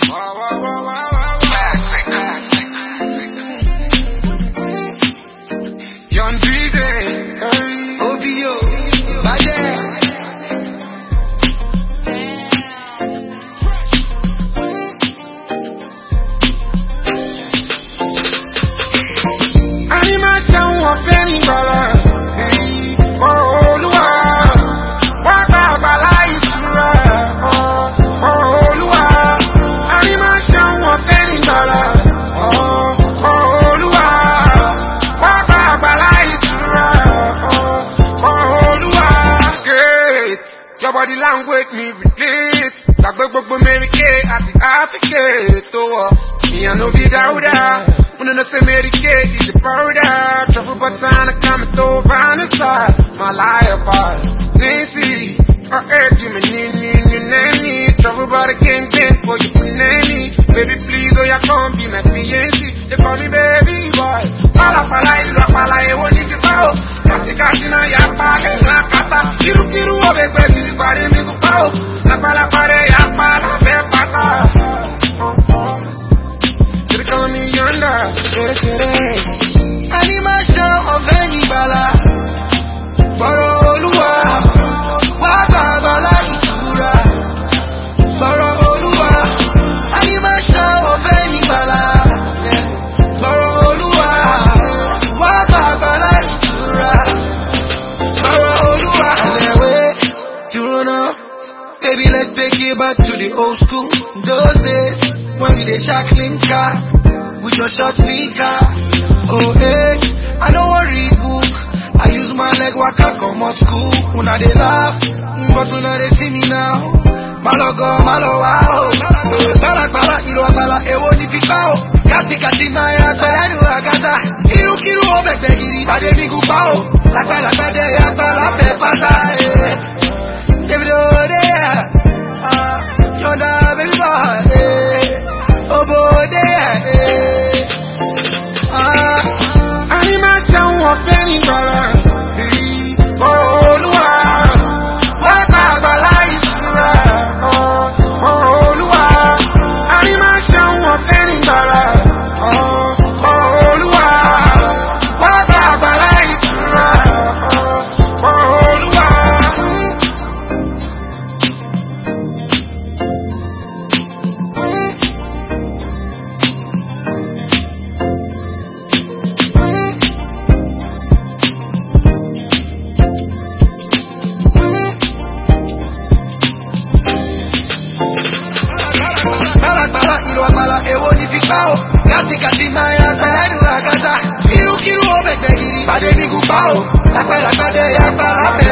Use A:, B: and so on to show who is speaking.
A: Young DJ, OBO, Bajẹ́. Animation wọ́n fẹ́ ní gbọ́lá. Olúwa, wá gba àgbàlá ìtura. Olúwa, animation wọ́n fẹ́ ní gbọ́lá. Olúwa, wá gba àgbàlá ìtura. Olúwa, great. Your body language me relate. Gbàgbé gbogbo Mary Kay àti Africa tó wọ̀. Me I no be Dauda. When I say Mary Kay is the powder. Trouble button I come to Vanessa. My life part. Nancy, or you me nanny. Trouble but again for you nanny. Baby please oh ya come be my fiancé. They call me baby boy. Pala ilo pala e woni di bao. Kati na ya pala na kata. Kiru obegbe si pare mi ku bao. Na pala pare ya pala be pata. Call me yonder, animation of any bala. Boro Olúwa, wá gba àgbàlá ìtura. Boro Olúwa, animation of any bala. Boro Olúwa, wá gba àgbàlá ìtura. Boro Olúwa, baby let's take it back to the old school. Those days when we dey shackling car. With your short speaker, oh hey, I don't worry book. I use my leg waka come out school. Una they laugh, but una they see me now. Malogo, malo wow. Bala, ilo bala, ewo ni pipao. Kati maya, bala nu agata. Kiru obete giri, bade mi gupao. Lakba de ya bala pe pata. David Odea, Yonda baby boy, Obo de. Animation wọ́n fẹ́ ní gbọ́lá. Olúwa, wá gba àgbàlá ìtura. Olúwa, animation wọ́n fẹ́ ní gbọ́lá. Olúwa, wá gba àgbàlá ìtura. Olúwa. Kati maya bala nu agata. Kiru obete giri, bade mi gupao. Lakba de ya bala pe